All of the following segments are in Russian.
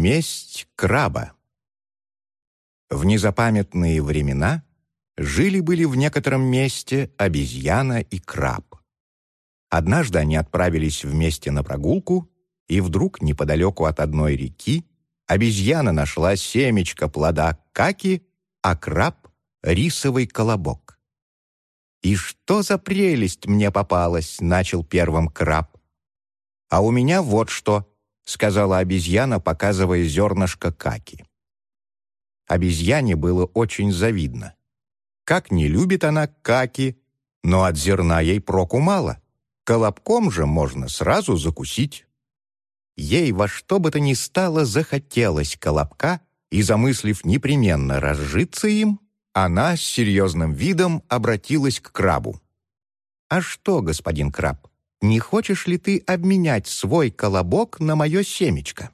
Месть краба. В незапамятные времена жили-были в некотором месте обезьяна и краб. Однажды они отправились вместе на прогулку, и вдруг неподалеку от одной реки обезьяна нашла семечко плода каки, а краб — рисовый колобок. «И что за прелесть мне попалась?» — начал первым краб. «А у меня вот что», — сказала обезьяна, показывая зернышко каки. Обезьяне было очень завидно. Как не любит она каки, но от зерна ей проку мало. Колобком же можно сразу закусить. Ей во что бы то ни стало захотелось колобка, и, замыслив непременно разжиться им, она с серьезным видом обратилась к крабу. «А что, господин краб, не хочешь ли ты обменять свой колобок на мое семечко?»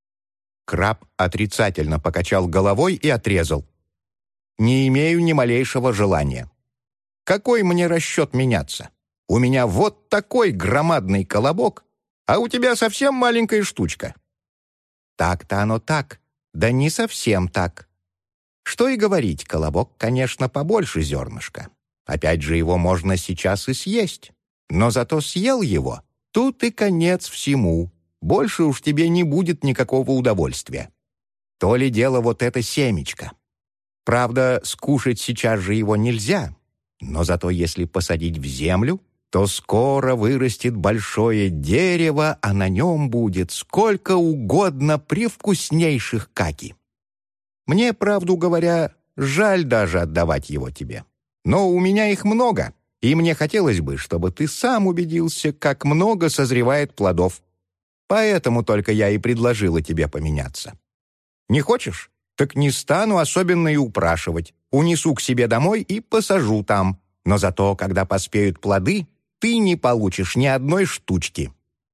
Краб отрицательно покачал головой и отрезал. «Не имею ни малейшего желания. Какой мне расчет меняться? У меня вот такой громадный колобок, а у тебя совсем маленькая штучка». «Так-то оно так, да не совсем так. Что и говорить, колобок, конечно, побольше зернышка. Опять же, его можно сейчас и съесть. Но зато съел его, тут и конец всему. Больше уж тебе не будет никакого удовольствия. То ли дело вот это семечко. Правда, скушать сейчас же его нельзя, но зато если посадить в землю, то скоро вырастет большое дерево, а на нем будет сколько угодно привкуснейших каки. Мне, правду говоря, жаль даже отдавать его тебе. Но у меня их много, и мне хотелось бы, чтобы ты сам убедился, как много созревает плодов. Поэтому только я и предложила тебе поменяться. Не хочешь? Так не стану особенно и упрашивать. Унесу к себе домой и посажу там. Но зато, когда поспеют плоды, ты не получишь ни одной штучки».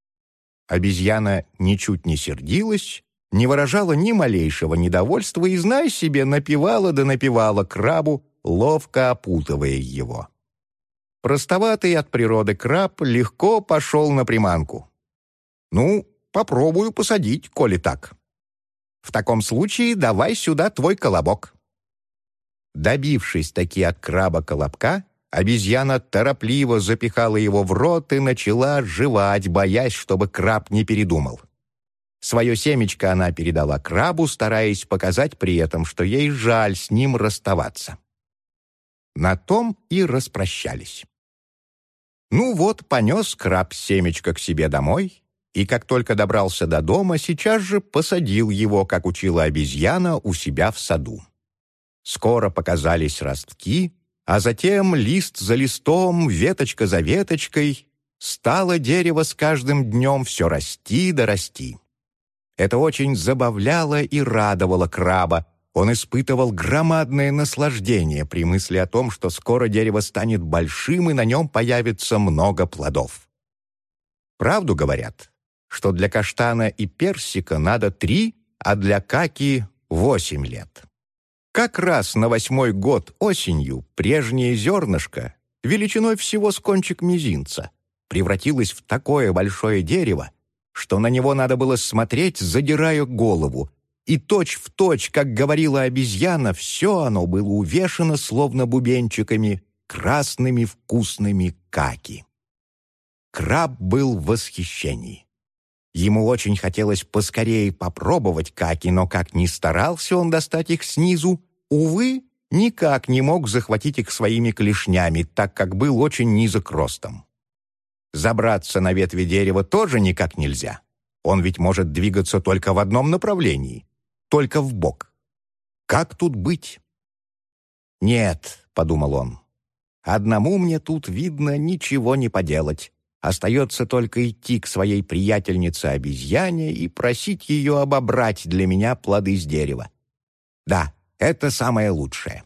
Обезьяна ничуть не сердилась, не выражала ни малейшего недовольства и, знай себе, напевала да напевала крабу, ловко опутывая его. Простоватый от природы краб легко пошел на приманку. «Ну, попробую посадить, коли так. В таком случае давай сюда твой колобок». Добившись таки от краба колобка, обезьяна торопливо запихала его в рот и начала жевать, боясь, чтобы краб не передумал. Свое семечко она передала крабу, стараясь показать при этом, что ей жаль с ним расставаться. На том и распрощались. Ну вот, понес краб семечко к себе домой, и как только добрался до дома, сейчас же посадил его, как учила обезьяна, у себя в саду. Скоро показались ростки, а затем лист за листом, веточка за веточкой, стало дерево с каждым днем все расти да расти. Это очень забавляло и радовало краба. Он испытывал громадное наслаждение при мысли о том, что скоро дерево станет большим и на нем появится много плодов. Правду говорят, что для каштана и персика надо 3, а для каки 8 лет. Как раз на 8-й год осенью прежнее зернышко, величиной всего с кончик мизинца, превратилось в такое большое дерево, что на него надо было смотреть, задирая голову, и точь-в-точь, как говорила обезьяна, все оно было увешано, словно бубенчиками, красными вкусными каки. Краб был в восхищении. Ему очень хотелось поскорее попробовать каки, но как ни старался он достать их снизу, увы, никак не мог захватить их своими клешнями, так как был очень низок ростом. Забраться на ветви дерева тоже никак нельзя. Он ведь может двигаться только в одном направлении, только вбок. Как тут быть? «Нет», — подумал он, — «одному мне тут, видно, ничего не поделать. Остается только идти к своей приятельнице-обезьяне и просить ее обобрать для меня плоды с дерева. Да, это самое лучшее».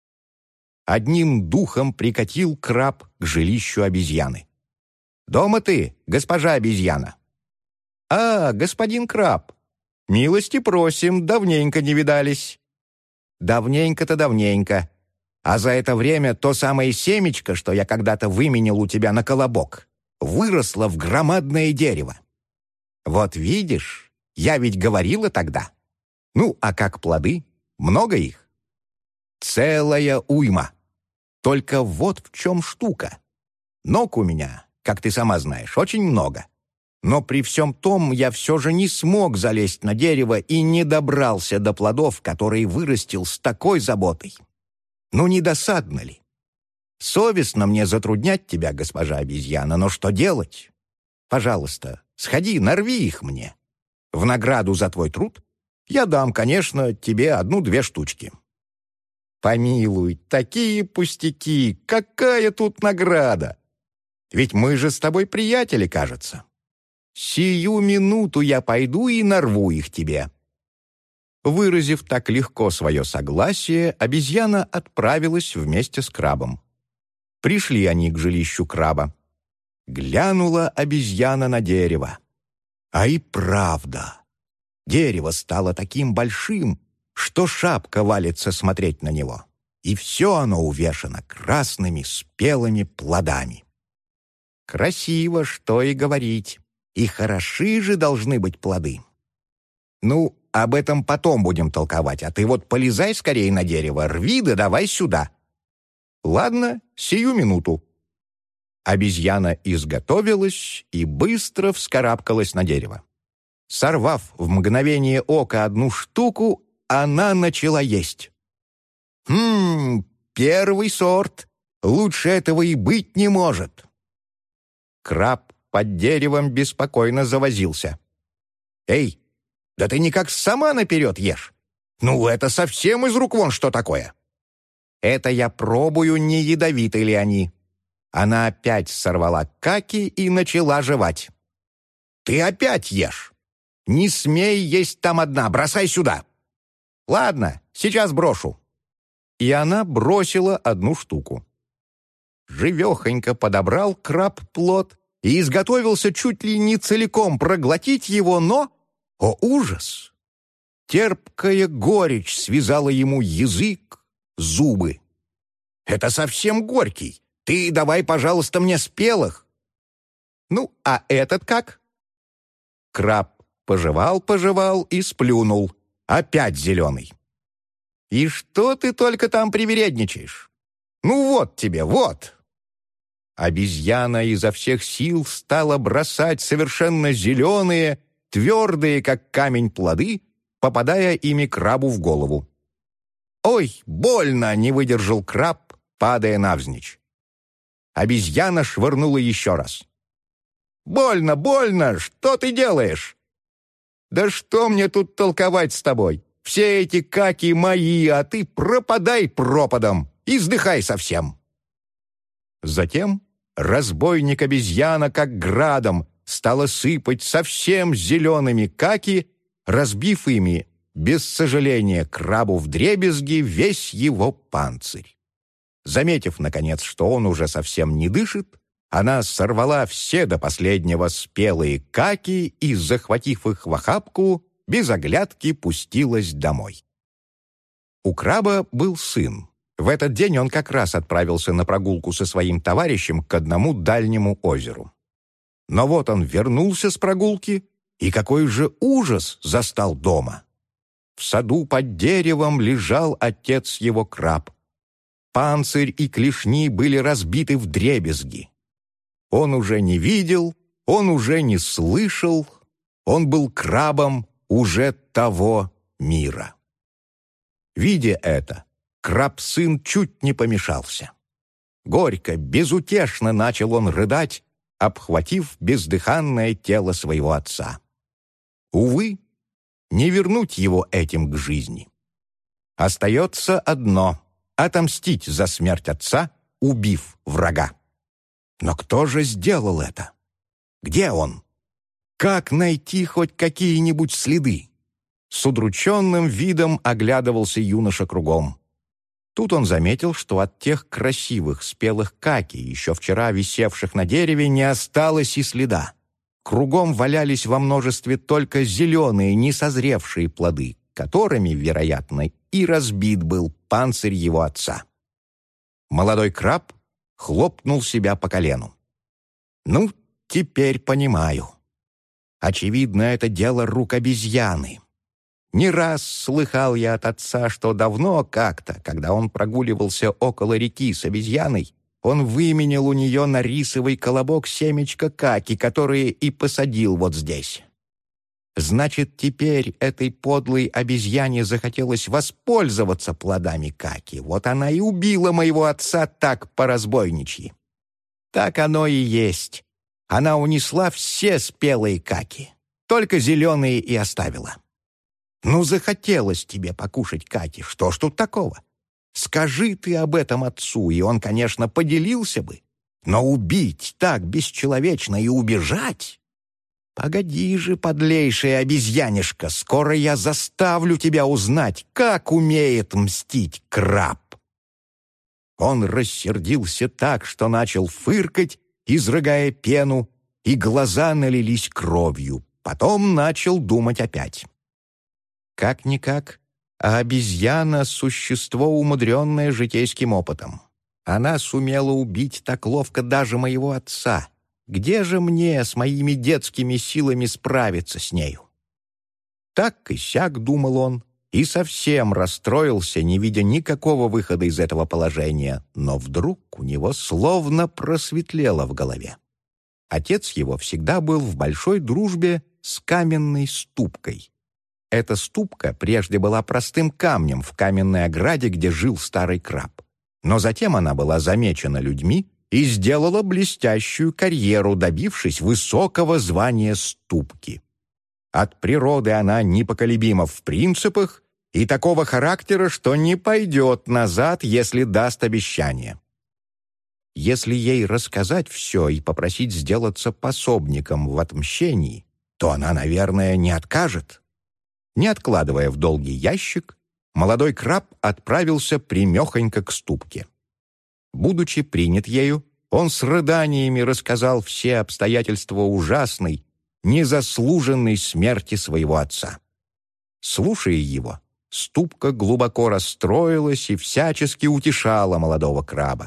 Одним духом прикатил краб к жилищу обезьяны. «Дома ты, госпожа обезьяна?» «А, господин краб, милости просим, давненько не видались». «Давненько-то давненько. А за это время то самое семечко, что я когда-то выменял у тебя на колобок, выросло в громадное дерево. Вот видишь, я ведь говорила тогда, Ну, а как плоды? Много их? Целая уйма. Только вот в чем штука. Ног у меня, как ты сама знаешь, очень много. Но при всем том я все же не смог залезть на дерево и не добрался до плодов, которые вырастил с такой заботой. Ну, не досадно ли? Совестно мне затруднять тебя, госпожа обезьяна, но что делать? Пожалуйста, сходи, нарви их мне. В награду за твой труд я дам, конечно, тебе 1-2 штучки. Помилуй, такие пустяки, какая тут награда? Ведь мы же с тобой приятели, кажется. Сию минуту я пойду и нарву их тебе». Выразив так легко свое согласие, обезьяна отправилась вместе с крабом. Пришли они к жилищу краба. Глянула обезьяна на дерево. А и правда, дерево стало таким большим, что шапка валится смотреть на него, и все оно увешано красными спелыми плодами. Красиво, что и говорить, и хороши же должны быть плоды. Ну, об этом потом будем толковать, а ты вот полезай скорее на дерево, рви да давай сюда. Ладно, сию минуту. Обезьяна изготовилась и быстро вскарабкалась на дерево. Сорвав в мгновение ока 1 штуку, она начала есть. Первый сорт. Лучше этого и быть не может. Краб под деревом беспокойно завозился. «Эй, да ты никак сама наперед ешь! Ну, это совсем из рук вон что такое!» «Это я пробую, не ядовиты ли они». Она опять сорвала каки и начала жевать. «Ты опять ешь! Не смей есть там одна, бросай сюда!» «Ладно, сейчас брошу». И она бросила 1 штуку. Живехонько подобрал краб плод и изготовился чуть ли не целиком проглотить его, но... О, ужас! Терпкая горечь связала ему язык, зубы. «Это совсем горький. Ты давай, пожалуйста, мне спелых». «Ну, а этот как?» Краб пожевал и сплюнул. Опять зеленый. «И что ты только там привередничаешь? Ну вот тебе, вот!» Обезьяна изо всех сил стала бросать совершенно зеленые, твердые, как камень, плоды, попадая ими крабу в голову. «Ой, больно!» — не выдержал краб, падая навзничь. Обезьяна швырнула еще раз. «Больно, больно! Что ты делаешь?» «Да что мне тут толковать с тобой? Все эти каки мои, а ты пропадай пропадом и сдыхай совсем». Затем разбойник-обезьяна, как градом, стала сыпать совсем зелеными каки, разбив ими, без сожаления, крабу вдребезги весь его панцирь. Заметив, наконец, что он уже совсем не дышит, она сорвала все до последнего спелые каки и, захватив их в охапку, без оглядки пустилась домой. У краба был сын. В этот день он как раз отправился на прогулку со своим товарищем к одному дальнему озеру. Но вот он вернулся с прогулки, и какой же ужас застал дома! В саду под деревом лежал отец его краб. Панцирь и клешни были разбиты вдребезги. Он уже не видел, он уже не слышал, он был крабом уже того мира. Видя это, краб-сын чуть не помешался. Горько, безутешно начал он рыдать, обхватив бездыханное тело своего отца. Увы, не вернуть его этим к жизни. Остается одно — отомстить за смерть отца, убив врага. Но кто же сделал это? Где он? Как найти хоть какие-нибудь следы? С удрученным видом оглядывался юноша кругом. Тут он заметил, что от тех красивых спелых каки, еще вчера висевших на дереве, не осталось и следа. Кругом валялись во множестве только зеленые, несозревшие плоды, которыми, вероятно, и разбит был панцирь его отца. Молодой краб хлопнул себя по колену. «Ну, теперь понимаю. Очевидно, это дело рук обезьяны. Не раз слыхал я от отца, что давно как-то, когда он прогуливался около реки с обезьяной, он выменял у нее на рисовый колобок семечко каки, которые и посадил вот здесь. Значит, теперь этой подлой обезьяне захотелось воспользоваться плодами каки. Вот она и убила моего отца так по-разбойничьи. Так оно и есть. Она унесла все спелые каки, только зеленые и оставила. Ну, захотелось тебе покушать каки, что ж тут такого? Скажи ты об этом отцу, и он, конечно, поделился бы. Но убить так бесчеловечно и убежать? Погоди же, подлейшая обезьянишка, скоро я заставлю тебя узнать, как умеет мстить краб. Он рассердился так, что начал фыркать, изрыгая пену, и глаза налились кровью. Потом начал думать опять. Как-никак, а обезьяна — существо, умудренное житейским опытом. Она сумела убить так ловко даже моего отца. Где же мне с моими детскими силами справиться с нею? Так и сяк, думал он, и совсем расстроился, не видя никакого выхода из этого положения, но вдруг у него словно просветлело в голове. Отец его всегда был в большой дружбе с каменной ступкой. Эта ступка прежде была простым камнем в каменной ограде, где жил старый краб. Но затем она была замечена людьми и сделала блестящую карьеру, добившись высокого звания ступки. От природы она непоколебима в принципах и такого характера, что не пойдет назад, если даст обещание. Если ей рассказать все и попросить сделаться пособником в отмщении, то она, наверное, не откажет. Не откладывая в долгий ящик, молодой краб отправился прямехонько к ступке. Будучи принят ею, он с рыданиями рассказал все обстоятельства ужасной, незаслуженной смерти своего отца. Слушая его, ступка глубоко расстроилась и всячески утешала молодого краба.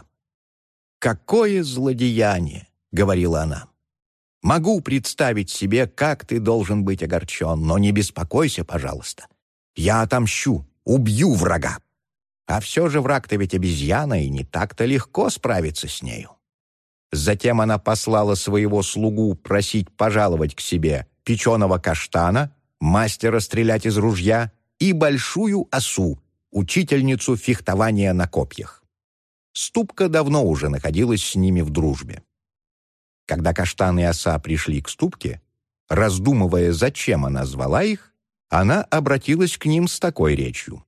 «Какое злодеяние!» — говорила она. «Могу представить себе, как ты должен быть огорчен, но не беспокойся, пожалуйста. Я отомщу, убью врага. А все же враг-то ведь обезьяна, и не так-то легко справиться с нею». Затем она послала своего слугу просить пожаловать к себе печеного каштана, мастера стрелять из ружья, и большую осу, учительницу фехтования на копьях. Ступка давно уже находилась с ними в дружбе. Когда каштан и оса пришли к ступке, раздумывая, зачем она звала их, она обратилась к ним с такой речью.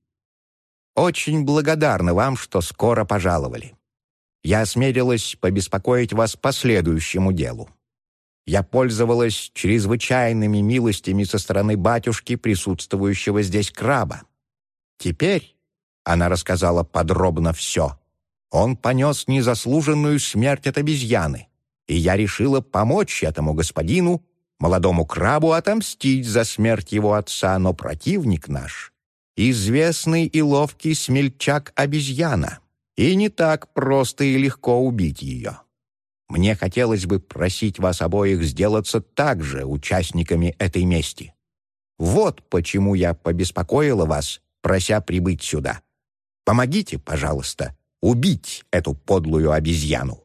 «Очень благодарна вам, что скоро пожаловали. Я осмелилась побеспокоить вас по следующему делу. Я пользовалась чрезвычайными милостями со стороны батюшки, присутствующего здесь краба. Теперь, — она рассказала подробно все, — он понес незаслуженную смерть от обезьяны, и я решила помочь этому господину, молодому крабу, отомстить за смерть его отца, но противник наш — известный и ловкий смельчак-обезьяна, и не так просто и легко убить ее. Мне хотелось бы просить вас обоих сделаться также участниками этой мести. Вот почему я побеспокоила вас, прося прибыть сюда. Помогите, пожалуйста, убить эту подлую обезьяну».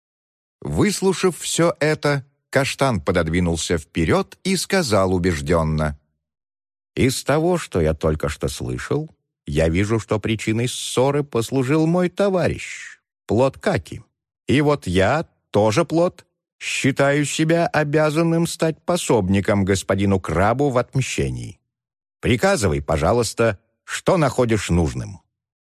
Выслушав все это, каштан пододвинулся вперед и сказал убежденно: «Из того, что я только что слышал, я вижу, что причиной ссоры послужил мой товарищ, плод каки. И вот я, тоже плод, считаю себя обязанным стать пособником господину крабу в отмщении. Приказывай, пожалуйста, что находишь нужным».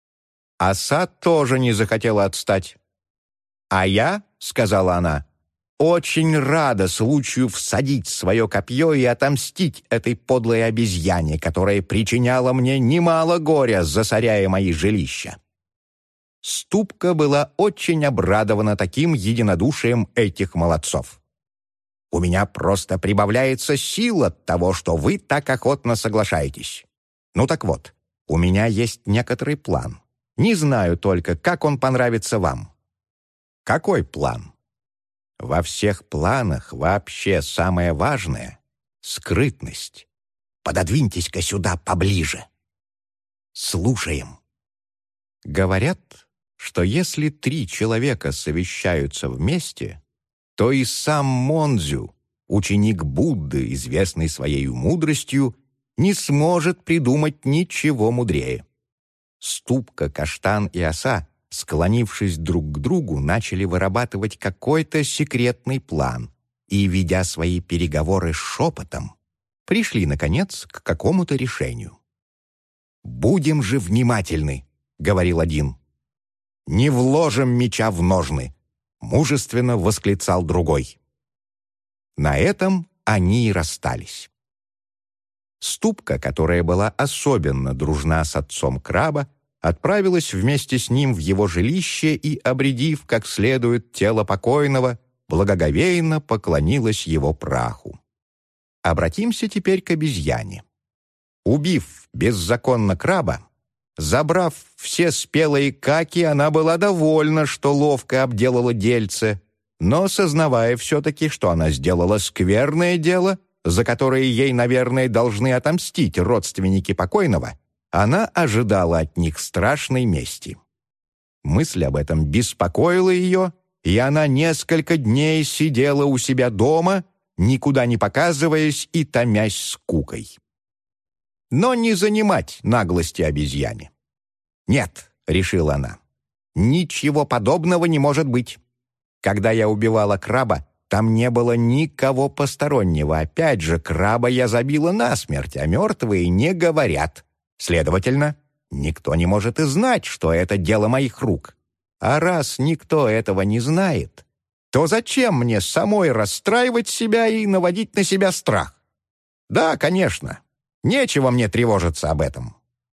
Оса тоже не захотела отстать. «А я, — сказала она, — очень рада случаю всадить свое копье и отомстить этой подлой обезьяне, которая причиняла мне немало горя, засоряя мои жилища». Ступка была очень обрадована таким единодушием этих молодцов. «У меня просто прибавляется сила от того, что вы так охотно соглашаетесь. Ну так вот, у меня есть некоторый план. Не знаю только, как он понравится вам». «Какой план?» «Во всех планах вообще самое важное — скрытность. пододвиньтесь-ка сюда поближе. Слушаем. Говорят, что если 3 человека совещаются вместе, то и сам Монзю, ученик Будды, известный своей мудростью, не сможет придумать ничего мудрее. Ступка, Каштан и Оса, склонившись друг к другу, начали вырабатывать какой-то секретный план и, ведя свои переговоры шепотом, пришли, наконец, к какому-то решению. «Будем же внимательны», — говорил один. «Не вложим меча в ножны», — мужественно восклицал другой. На этом они и расстались. Ступка, которая была особенно дружна с отцом краба, отправилась вместе с ним в его жилище и, обредив как следует тело покойного, благоговейно поклонилась его праху. Обратимся теперь к обезьяне. Убив беззаконно краба, забрав все спелые каки, она была довольна, что ловко обделала дельце, но, сознавая все-таки, что она сделала скверное дело, за которое ей, наверное, должны отомстить родственники покойного, она ожидала от них страшной мести. Мысль об этом беспокоила ее, и она несколько дней сидела у себя дома, никуда не показываясь и томясь скукой. Но не занимать наглости обезьяне. «Нет», — решила она, — «ничего подобного не может быть. Когда я убивала краба, там не было никого постороннего. Опять же, краба я забила насмерть, а мертвые не говорят. Следовательно, никто не может и знать, что это дело моих рук. А раз никто этого не знает, то зачем мне самой расстраивать себя и наводить на себя страх? Да, конечно, нечего мне тревожиться об этом».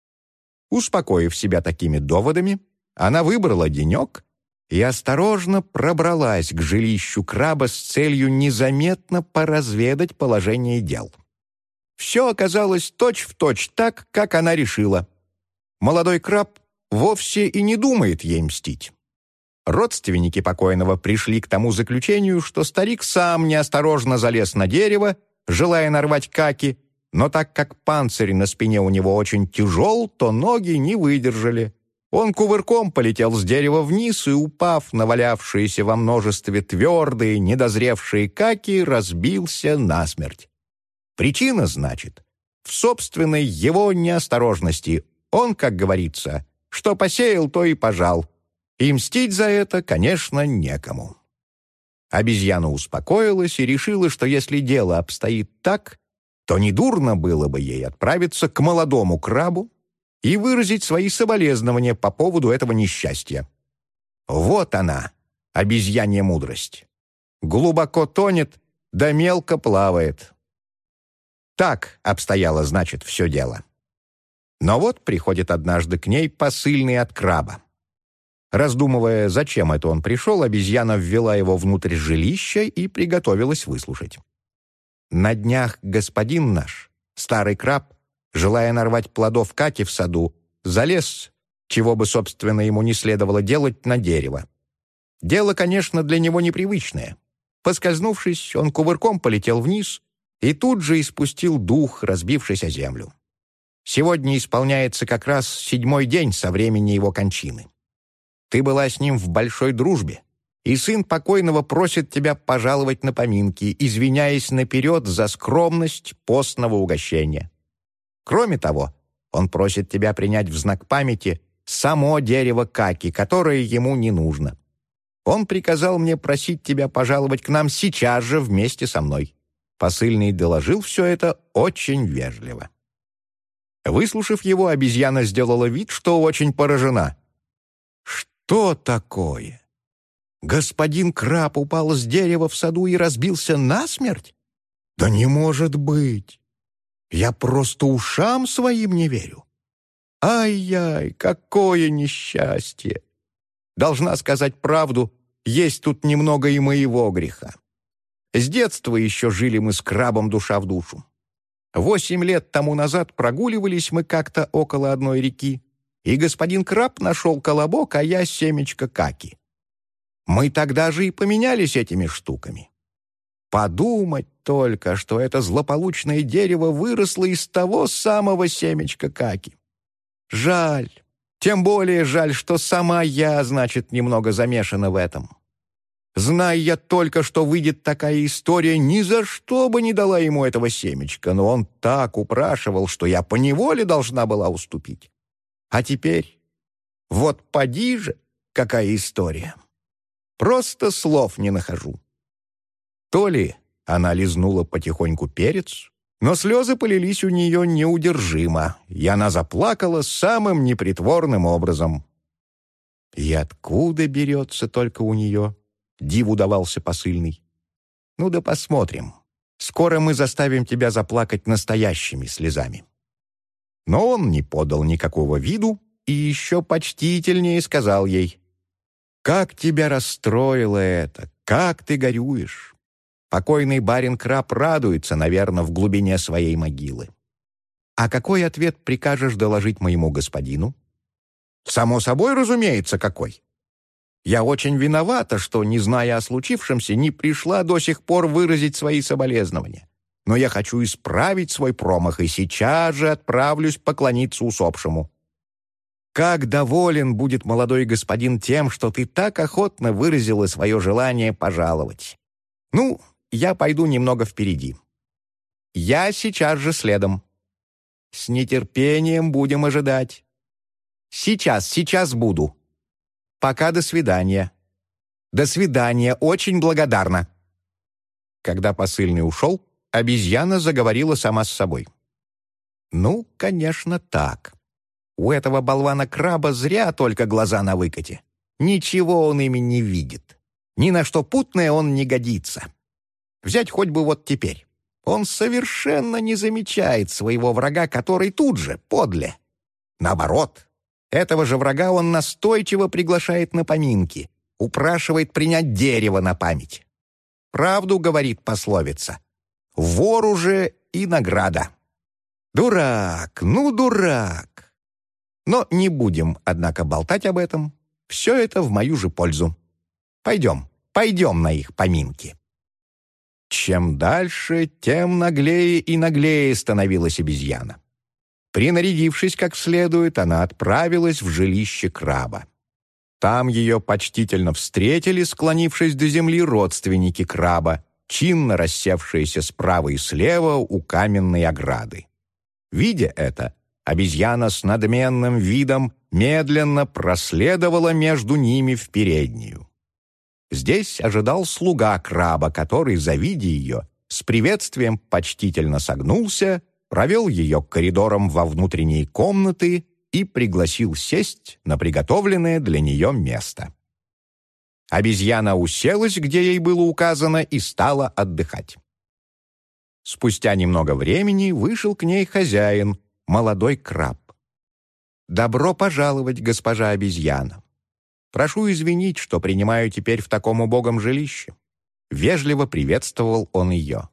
Успокоив себя такими доводами, она выбрала денек и осторожно пробралась к жилищу краба с целью незаметно поразведать положение дел. Все оказалось точь-в-точь так, как она решила. Молодой краб вовсе и не думает ей мстить. Родственники покойного пришли к тому заключению, что старик сам неосторожно залез на дерево, желая нарвать каки, но так как панцирь на спине у него очень тяжел, то ноги не выдержали. Он кувырком полетел с дерева вниз и, упав на валявшиеся во множестве твердые, недозревшие каки, разбился насмерть. Причина, значит, в собственной его неосторожности. Он, как говорится, что посеял, то и пожал. И мстить за это, конечно, некому. Обезьяна успокоилась и решила, что если дело обстоит так, то недурно было бы ей отправиться к молодому крабу и выразить свои соболезнования по поводу этого несчастья. Вот она, обезьянья мудрость. Глубоко тонет, да мелко плавает. Так обстояло, значит, все дело. Но вот приходит однажды к ней посыльный от краба. Раздумывая, зачем это он пришел, обезьяна ввела его внутрь жилища и приготовилась выслушать. На днях господин наш, старый краб, желая нарвать плодов каки в саду, залез, чего бы, собственно, ему не следовало делать, на дерево. Дело, конечно, для него непривычное. Поскользнувшись, он кувырком полетел вниз и тут же испустил дух, разбившись о землю. Сегодня исполняется как раз 7-й день со времени его кончины. Ты была с ним в большой дружбе, и сын покойного просит тебя пожаловать на поминки, извиняясь наперед за скромность постного угощения. Кроме того, он просит тебя принять в знак памяти само дерево каки, которое ему не нужно. Он приказал мне просить тебя пожаловать к нам сейчас же вместе со мной. Посыльный доложил все это очень вежливо. Выслушав его, обезьяна сделала вид, что очень поражена. «Что такое? Господин краб упал с дерева в саду и разбился насмерть? Да не может быть! Я просто ушам своим не верю. Ай-яй, какое несчастье! Должна сказать правду, есть тут немного и моего греха. С детства еще жили мы с крабом душа в душу. 8 лет тому назад прогуливались мы как-то около одной реки, и господин краб нашел колобок, а я семечко каки. Мы тогда же и поменялись этими штуками. Подумать только, что это злополучное дерево выросло из того самого семечка каки. Жаль, тем более жаль, что сама я, значит, немного замешана в этом. Зная я только, что выйдет такая история, ни за что бы не дала ему этого семечка, но он так упрашивал, что я поневоле должна была уступить. А теперь, вот поди же, какая история. Просто слов не нахожу. То ли она лизнула потихоньку перец, но слезы полились у нее неудержимо, и она заплакала самым непритворным образом. И откуда берется только у нее? Диву давался посыльный. Ну да посмотрим. Скоро мы заставим тебя заплакать настоящими слезами. Но он не подал никакого виду и еще почтительнее сказал ей: «Как тебя расстроило это! Как ты горюешь! Покойный барин Краб радуется, наверное, в глубине своей могилы. А какой ответ прикажешь доложить моему господину?» «Само собой, разумеется, какой. Я очень виновата, что, не зная о случившемся, не пришла до сих пор выразить свои соболезнования. Но я хочу исправить свой промах и сейчас же отправлюсь поклониться усопшему. Как доволен будет молодой господин тем, что ты так охотно выразила свое желание пожаловать. Ну, я пойду немного впереди. Я сейчас же следом. С нетерпением будем ожидать. Сейчас буду. Пока до свидания. До свидания, очень благодарна». Когда посыльный ушел, обезьяна заговорила сама с собой. «Ну, конечно, так. У этого болвана-краба зря только глаза на выкате. Ничего он ими не видит. Ни на что путное он не годится. Взять хоть бы вот теперь. Он совершенно не замечает своего врага, который тут же, подле. Наоборот, этого же врага он настойчиво приглашает на поминки, упрашивает принять дерево на память. Правду говорит пословица: вору же и награда. Дурак, ну дурак. Но не будем, однако, болтать об этом. Все это в мою же пользу. Пойдем на их поминки». Чем дальше, тем наглее и наглее становилась обезьяна. Принарядившись как следует, она отправилась в жилище краба. Там ее почтительно встретили, склонившись до земли, родственники краба, чинно рассевшиеся справа и слева у каменной ограды. Видя это, обезьяна с надменным видом медленно проследовала между ними в переднюю. Здесь ожидал слуга краба, который, завидя ее, с приветствием почтительно согнулся, провел ее к коридорам во внутренние комнаты и пригласил сесть на приготовленное для нее место. Обезьяна уселась, где ей было указано, и стала отдыхать. Спустя немного времени вышел к ней хозяин, молодой краб. «Добро пожаловать, госпожа обезьяна. Прошу извинить, что принимаю теперь в таком убогом жилище». Вежливо приветствовал он ее.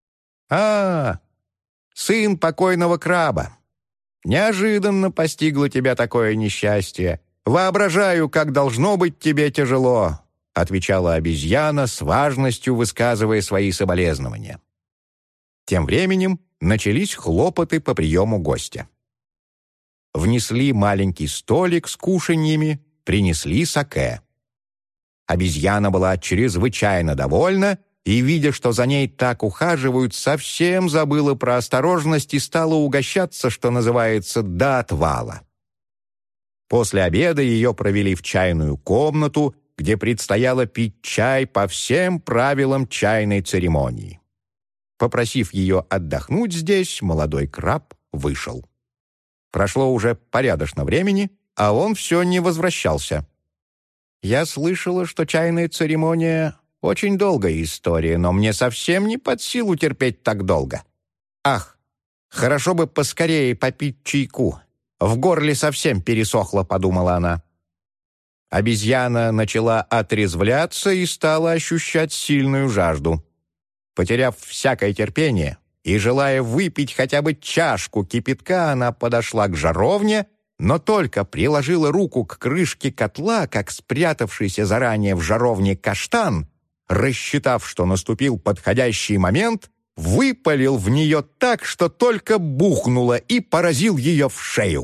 Сын покойного краба. Неожиданно постигло тебя такое несчастье. Воображаю, как должно быть тебе тяжело», — отвечала обезьяна, с важностью высказывая свои соболезнования. Тем временем начались хлопоты по приему гостя. Внесли маленький столик с кушаньями, принесли саке. Обезьяна была чрезвычайно довольна и, видя, что за ней так ухаживают, совсем забыла про осторожность и стала угощаться, что называется, до отвала. После обеда ее провели в чайную комнату, где предстояло пить чай по всем правилам чайной церемонии. Попросив ее отдохнуть здесь, молодой краб вышел. Прошло уже порядочно времени, а он все не возвращался. «Я слышала, что чайная церемония — очень долгая история, но мне совсем не под силу терпеть так долго. Ах, хорошо бы поскорее попить чайку. В горле совсем пересохло», — подумала она. Обезьяна начала отрезвляться и стала ощущать сильную жажду. Потеряв всякое терпение и желая выпить хотя бы чашку кипятка, она подошла к жаровне, но только приложила руку к крышке котла, как спрятавшийся заранее в жаровне каштан рассчитав, что наступил подходящий момент, выпалил в нее так, что только бухнуло, и поразил ее в шею.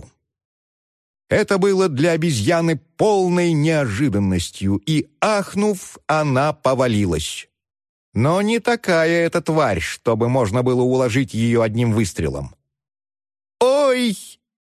Это было для обезьяны полной неожиданностью, и, ахнув, она повалилась. Но не такая эта тварь, чтобы можно было уложить ее одним выстрелом. «Ой,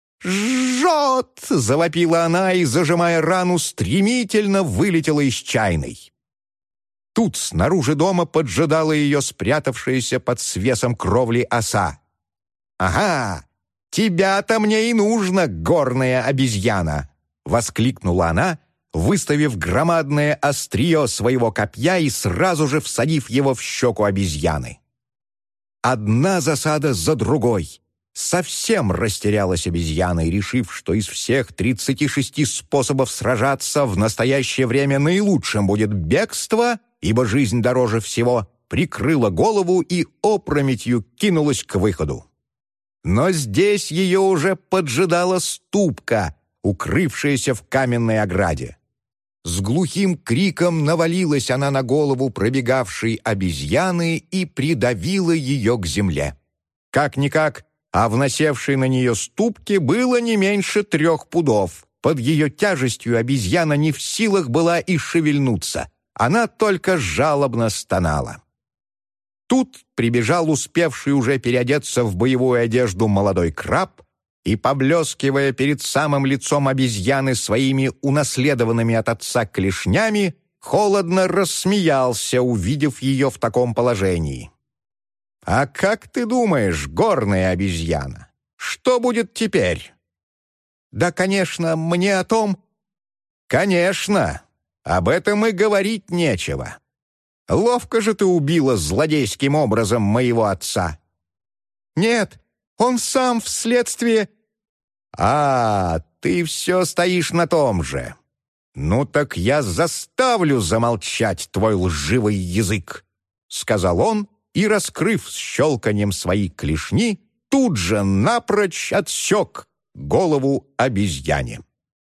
жжет!» — завопила она и, зажимая рану, стремительно вылетела из чайной. Тут снаружи дома поджидала ее спрятавшаяся под свесом кровли оса. «Ага, тебя-то мне и нужно, горная обезьяна!» — воскликнула она, выставив громадное острие своего копья и сразу же всадив его в щеку обезьяны. Одна засада за другой. Совсем растерялась обезьяна и, решив, что из всех 36 способов сражаться в настоящее время наилучшим будет бегство, ибо жизнь дороже всего, прикрыла голову и опрометью кинулась к выходу. Но здесь ее уже поджидала ступка, укрывшаяся в каменной ограде. С глухим криком навалилась она на голову пробегавшей обезьяны и придавила ее к земле. Как-никак, а в насевшей на нее ступке было не меньше 3 пудов. Под ее тяжестью обезьяна не в силах была и шевельнуться. Она только жалобно стонала. Тут прибежал успевший уже переодеться в боевую одежду молодой краб и, поблескивая перед самым лицом обезьяны своими унаследованными от отца клешнями, холодно рассмеялся, увидев ее в таком положении. «А как ты думаешь, горная обезьяна, что будет теперь?» «Да, конечно, мне о том...» «Конечно, об этом и говорить нечего. Ловко же ты убила злодейским образом моего отца». «Нет, он сам вследствие...» «А, ты все стоишь на том же. Ну так я заставлю замолчать твой лживый язык», — сказал он, и, раскрыв с щелканьем свои клешни, тут же напрочь отсек голову обезьяне.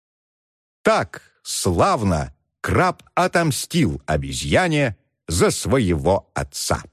Так славно краб отомстил обезьяне за своего отца.